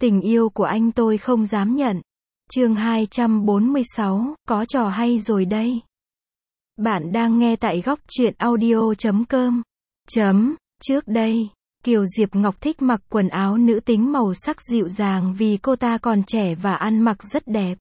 Tình yêu của anh tôi không dám nhận. Chương 246, có trò hay rồi đây. Bạn đang nghe tại góc truyện audio.com. Trước đây, Kiều Diệp Ngọc thích mặc quần áo nữ tính màu sắc dịu dàng vì cô ta còn trẻ và ăn mặc rất đẹp.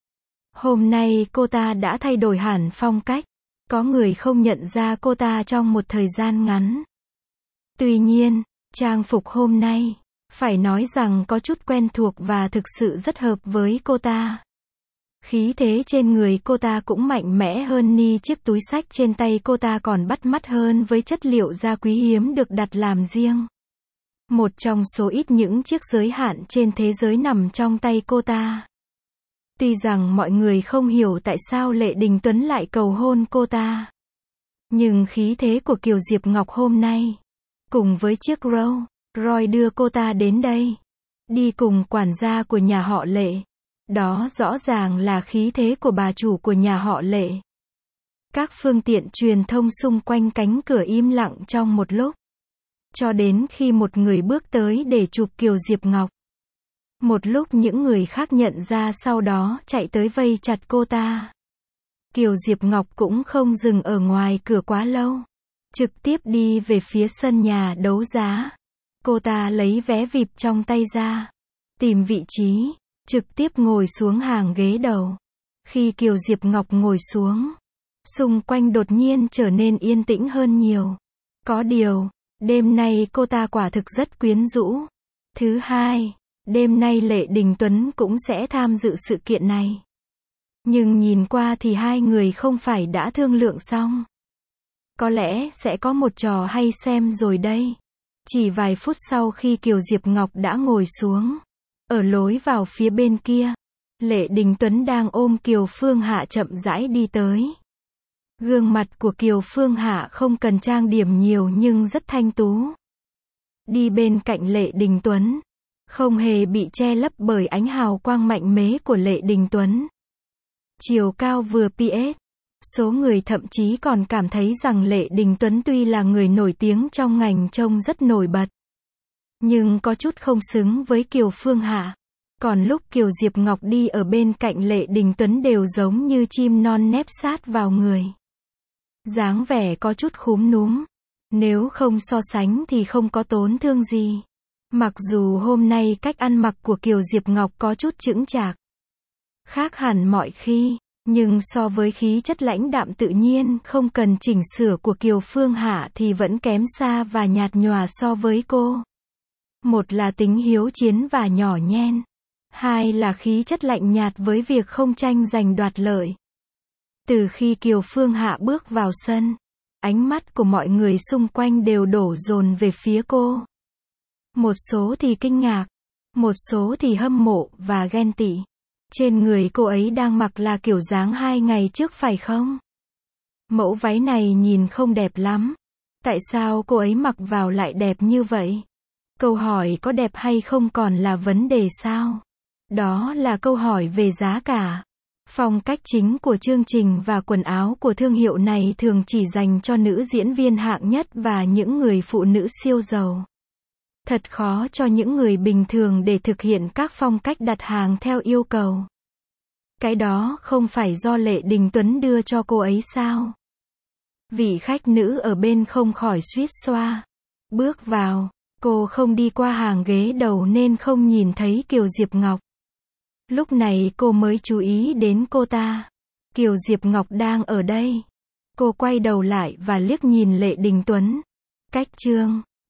Hôm nay cô ta đã thay đổi hẳn phong cách. Có người không nhận ra cô ta trong một thời gian ngắn. Tuy nhiên, trang phục hôm nay, phải nói rằng có chút quen thuộc và thực sự rất hợp với cô ta. Khí thế trên người cô ta cũng mạnh mẽ hơn ni chiếc túi xách trên tay cô ta còn bắt mắt hơn với chất liệu da quý hiếm được đặt làm riêng. Một trong số ít những chiếc giới hạn trên thế giới nằm trong tay cô ta. Tuy rằng mọi người không hiểu tại sao Lệ Đình Tuấn lại cầu hôn cô ta. Nhưng khí thế của Kiều Diệp Ngọc hôm nay, cùng với chiếc Rolls Royce đưa cô ta đến đây, đi cùng quản gia của nhà họ Lệ. Đó rõ ràng là khí thế của bà chủ của nhà họ Lệ. Các phương tiện truyền thông xung quanh cánh cửa im lặng trong một lúc. Cho đến khi một người bước tới để chụp Kiều Diệp Ngọc. Một lúc những người khác nhận ra sau đó chạy tới vây chặt cô ta. Kiều Diệp Ngọc cũng không dừng ở ngoài cửa quá lâu. Trực tiếp đi về phía sân nhà đấu giá. Cô ta lấy vé VIP trong tay ra. Tìm vị trí. Trực tiếp ngồi xuống hàng ghế đầu. Khi Kiều Diệp Ngọc ngồi xuống, xung quanh đột nhiên trở nên yên tĩnh hơn nhiều. Có điều, đêm nay cô ta quả thực rất quyến rũ. Thứ hai, đêm nay Lệ Đình Tuấn cũng sẽ tham dự sự kiện này. Nhưng nhìn qua thì hai người không phải đã thương lượng xong. Có lẽ sẽ có một trò hay xem rồi đây. Chỉ vài phút sau khi Kiều Diệp Ngọc đã ngồi xuống, ở lối vào phía bên kia, Lệ Đình Tuấn đang ôm Kiều Phương Hạ chậm rãi đi tới. Gương mặt của Kiều Phương Hạ không cần trang điểm nhiều nhưng rất thanh tú. Đi bên cạnh Lệ Đình Tuấn, không hề bị che lấp bởi ánh hào quang mạnh mẽ của Lệ Đình Tuấn. Chiều cao vừa PS. Số người thậm chí còn cảm thấy rằng Lệ Đình Tuấn tuy là người nổi tiếng trong ngành trông rất nổi bật, nhưng có chút không xứng với Kiều Phương Hạ. Còn lúc Kiều Diệp Ngọc đi ở bên cạnh Lệ Đình Tuấn đều giống như chim non nép sát vào người. Dáng vẻ có chút khúm núm. Nếu không so sánh thì không có tổn thương gì. Mặc dù hôm nay cách ăn mặc của Kiều Diệp Ngọc có chút chững chạc, khác hẳn mọi khi, nhưng so với khí chất lãnh đạm tự nhiên không cần chỉnh sửa của Kiều Phương Hạ thì vẫn kém xa và nhạt nhòa so với cô. Một là tính hiếu chiến và nhỏ nhen. Hai là khí chất lạnh nhạt với việc không tranh giành đoạt lợi. Từ khi Kiều Phương Hạ bước vào sân, ánh mắt của mọi người xung quanh đều đổ dồn về phía cô. Một số thì kinh ngạc, một số thì hâm mộ và ghen tị. Trên người cô ấy đang mặc là kiểu dáng 2 ngày trước phải không? Mẫu váy này nhìn không đẹp lắm. Tại sao cô ấy mặc vào lại đẹp như vậy? Câu hỏi có đẹp hay không còn là vấn đề sao? Đó là câu hỏi về giá cả. Phong cách chính của chương trình và quần áo của thương hiệu này thường chỉ dành cho nữ diễn viên hạng nhất và những người phụ nữ siêu giàu. Thật khó cho những người bình thường để thực hiện các phong cách đặt hàng theo yêu cầu. Cái đó không phải do Lệ Đình Tuấn đưa cho cô ấy sao? Vị khách nữ ở bên không khỏi suýt xoa. Bước vào, cô không đi qua hàng ghế đầu nên không nhìn thấy Kiều Diệp Ngọc. Lúc này cô mới chú ý đến cô ta. Kiều Diệp Ngọc đang ở đây. Cô quay đầu lại và liếc nhìn Lệ Đình Tuấn. Cách chương